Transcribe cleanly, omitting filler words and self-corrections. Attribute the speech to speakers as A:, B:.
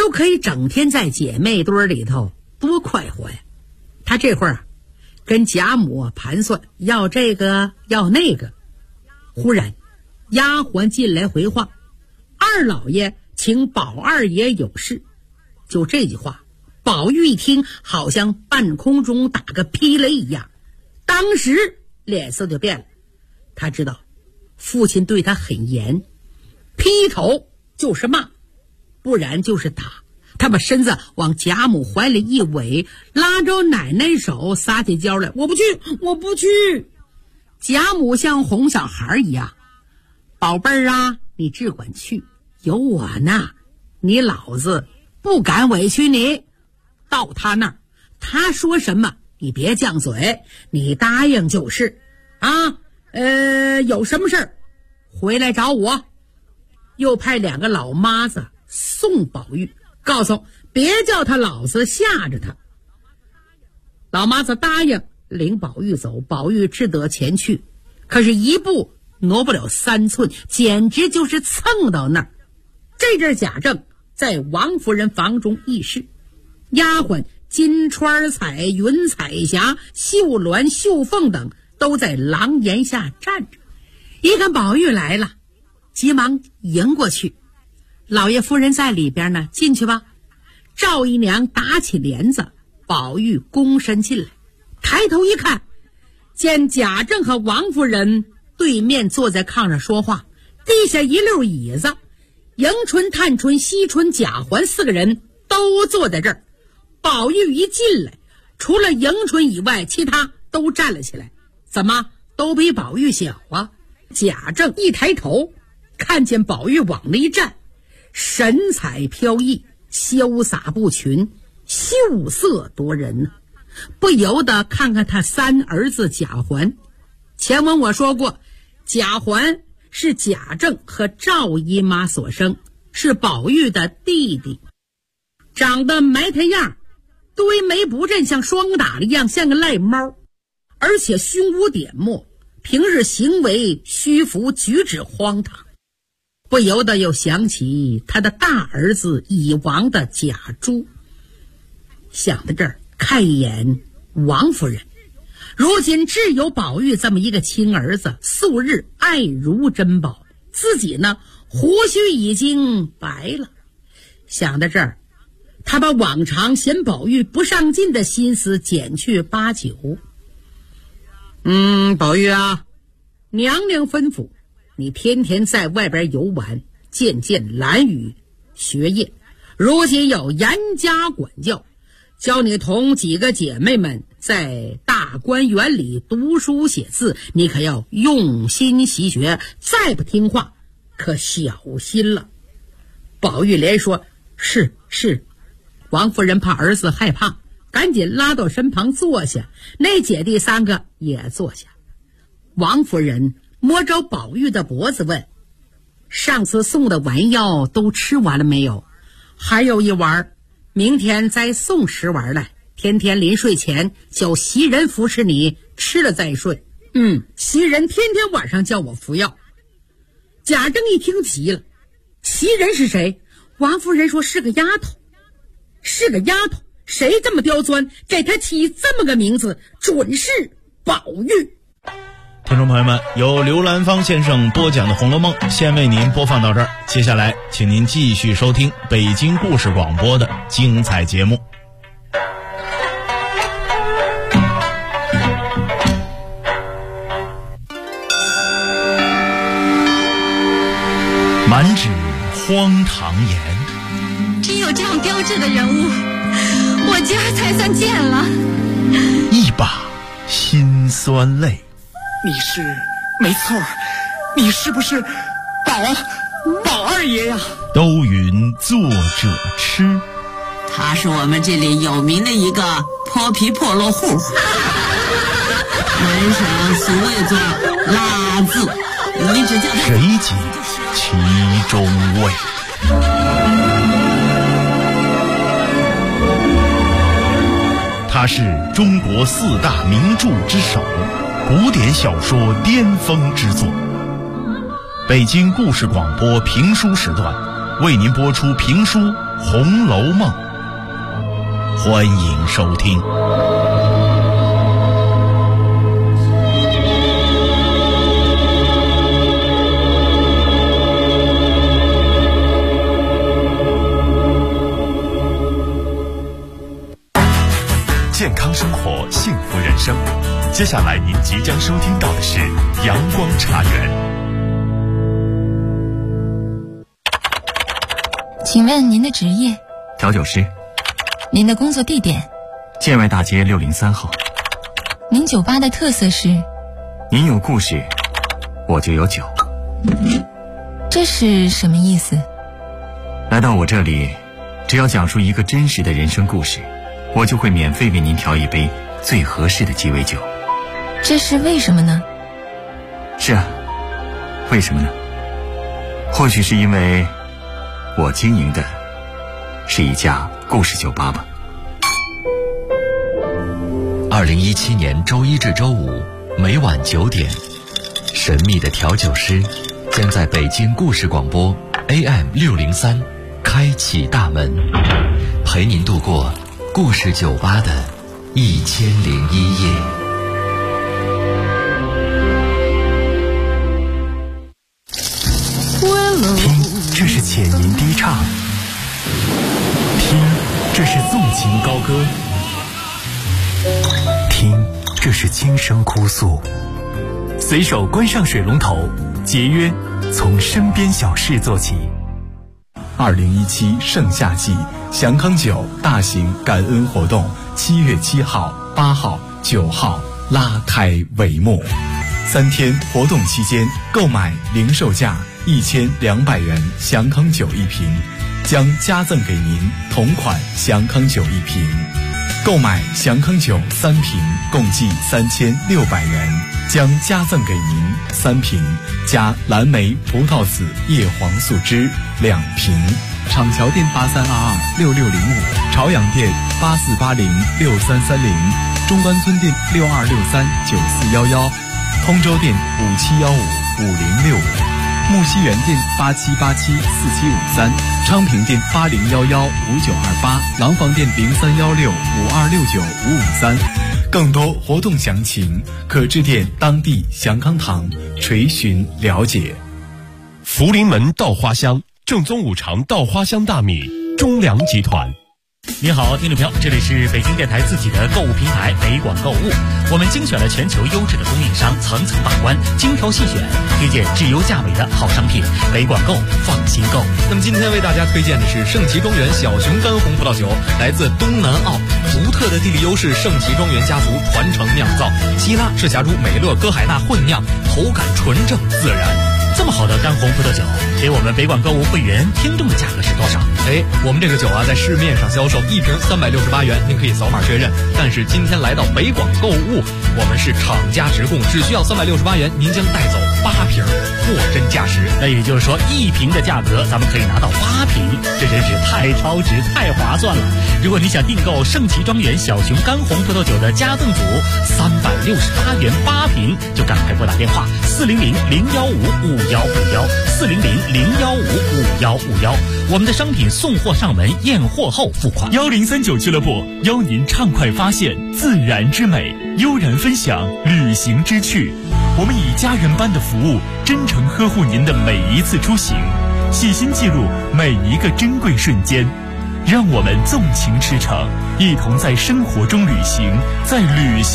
A: 又可以整天在姐妹堆里头，多快活呀。他这会儿跟贾母盘算要这个要那个，忽然丫鬟进来回话，二老爷请宝二爷有事。就这句话，宝玉一听好像半空中打个霹雷一样，当时脸色就变了。他知道父亲对他很严，劈头就是骂，不然就是打。他把身子往贾母怀里一围，拉着奶奶手撒起娇来，我不去，我不去。贾母像哄小孩一样，宝贝儿啊，你只管去，有我呢，你老子不敢委屈你。到他那儿，他说什么你别犟嘴，你答应就是啊。有什么事儿回来找我。又派2个老妈子送宝玉，告诉别叫他老子吓着他。老妈子答应领宝玉走，宝玉只得前去，可是一步挪不了3寸，简直就是蹭到那儿。这阵贾政在王夫人房中议事，丫鬟金钏彩、云彩霞、秀鸾、秀凤等都在廊檐下站着。一看宝玉来了，急忙迎过去。老爷夫人在里边呢，进去吧。赵姨娘打起帘子，宝玉躬身进来，抬头一看，见贾政和王夫人对面坐在炕上说话，地下一溜椅子，迎春、探春、惜春、贾环4个人都坐在这儿。宝玉一进来，除了迎春以外，其他都站了起来。怎么都比宝玉小啊？贾政一抬头，看见宝玉往那一站，神采飘逸，潇洒不群，秀色夺人呢，不由得看看他3儿子贾环。前文我说过，贾环是贾政和赵姨妈所生，是宝玉的弟弟，长得埋汰样，堆眉不振，像霜打了一样，像个赖猫，而且胸无点墨，平日行为虚浮，举止荒唐。不由得又想起他的大儿子已亡的贾珠。想到这儿，看一眼王夫人，如今只有宝玉这么一个亲儿子，素日爱如珍宝，自己呢胡须已经白了。想到这儿，他把往常嫌宝玉不上进的心思减去8、9。宝玉啊，娘娘吩咐你天天在外边游玩，见兰语学业，如今有严加管教，教你同几个姐妹们在大观园里读书写字，你可要用心习学，再不听话可小心了。宝玉连说是。王夫人怕儿子害怕，赶紧拉到身旁坐下，那姐弟3个也坐下。王夫人摸着宝玉的脖子问，上次送的丸药都吃完了没有？还有1丸，明天再送10丸来，天天临睡前叫袭人扶持你，吃了再睡。袭人天天晚上叫我服药。贾政一听急了，袭人是谁？王夫人说是个丫头。是个丫头，谁这么刁钻，给她起这么个名字，准是宝玉。
B: 听众朋友们，由刘兰芳先生播讲的《红楼梦》先为您播放到这儿，接下来请您继续收听北京故事广播的精彩节目。满纸荒唐言，
C: 只有这样标致的人物，我今儿才算见了。
B: 一把辛酸泪。
D: 你是，没错，你是不是宝二爷呀？
B: 都云作者痴，
E: 他是我们这里有名的一个泼皮破落户，门上俗谓作拉字，你只叫他
B: 谁解其中味？他是中国4大名著之首，古典小说巅峰之作。北京故事广播评书时段， 为您播出评书《红楼梦》，欢迎收听。
F: 健康生活，幸福人生。接下来您即将收听到的是阳光茶园。
C: 请问您的职业？
D: 调酒师。
C: 您的工作地点？
D: 建外大街603号。
C: 您酒吧的特色是？
D: 您有故事，我就有酒。
C: 这是什么意思？
D: 来到我这里，只要讲述一个真实的人生故事，我就会免费为您调一杯最合适的鸡尾酒。
C: 这是为什么呢？
D: 是啊，为什么呢？或许是因为我经营的是一家故事酒吧吧。
G: 2017年周一至周五每晚9点，神秘的调酒师将在北京故事广播 AM603开启大门，陪您度过故事酒吧的1001夜。
H: 听，这是浅吟低唱；听，这是纵情高歌；听，这是轻声哭诉。随手关上水龙头，节约从身边小事做起。
I: 2017盛夏季祥康酒大型感恩活动7月7号、8号、9号拉开帷幕。3天活动期间，购买零售价1200元祥康酒1瓶，将加赠给您同款祥康酒1瓶。购买祥康酒3瓶，共计3600元，将加赠给您3瓶加蓝莓葡萄籽叶黄素汁2瓶。厂桥店83226605，朝阳店84806330，中关村店62639411，通州店57155065，木樨园店87874753，昌平店80115928，廊坊店031652695553。更多活动详情可致电当地祥康堂垂询了解。
F: 福临门稻花香，正宗五常稻花香大米，中粮集团。
J: 您好，听众朋友，这里是北京电台自己的购物平台北广购物，我们精选了全球优质的供应商，层层把关，精挑细选，推荐质优价美的好商品，北广购放心购。
K: 那么今天为大家推荐的是盛奇庄园小熊干红葡萄酒，来自东南澳，独特的地理优势，盛奇庄园家族传承酿造，希腊赤霞珠美乐歌海纳混酿，口感纯正自然。
J: 这么好的干红葡萄酒，给我们北广购物会员听众的价格是多少？
K: 我们这个酒啊，在市面上销售1瓶368元，您可以扫码确认。但是今天来到北广购物，我们是厂家直供，只需要368元，您将带走8瓶，货真价实。
J: 那也就是说，1瓶的价格咱们可以拿到8瓶，这真是太超值、太划算了。如果你想订购盛奇庄园小熊干红葡萄酒的加赠组，368元8瓶，就赶快拨打电话400-015-5151，400-015-5151。我们的商品送货上门，验货后付款。
H: 1039俱乐部邀您畅快发现自然之美，悠然分享旅行之趣。我们以家人般的服务，真诚呵护您的每一次出行，细心记录每一个珍贵瞬间。让我们纵情驰骋，一同在生活中旅行，在旅行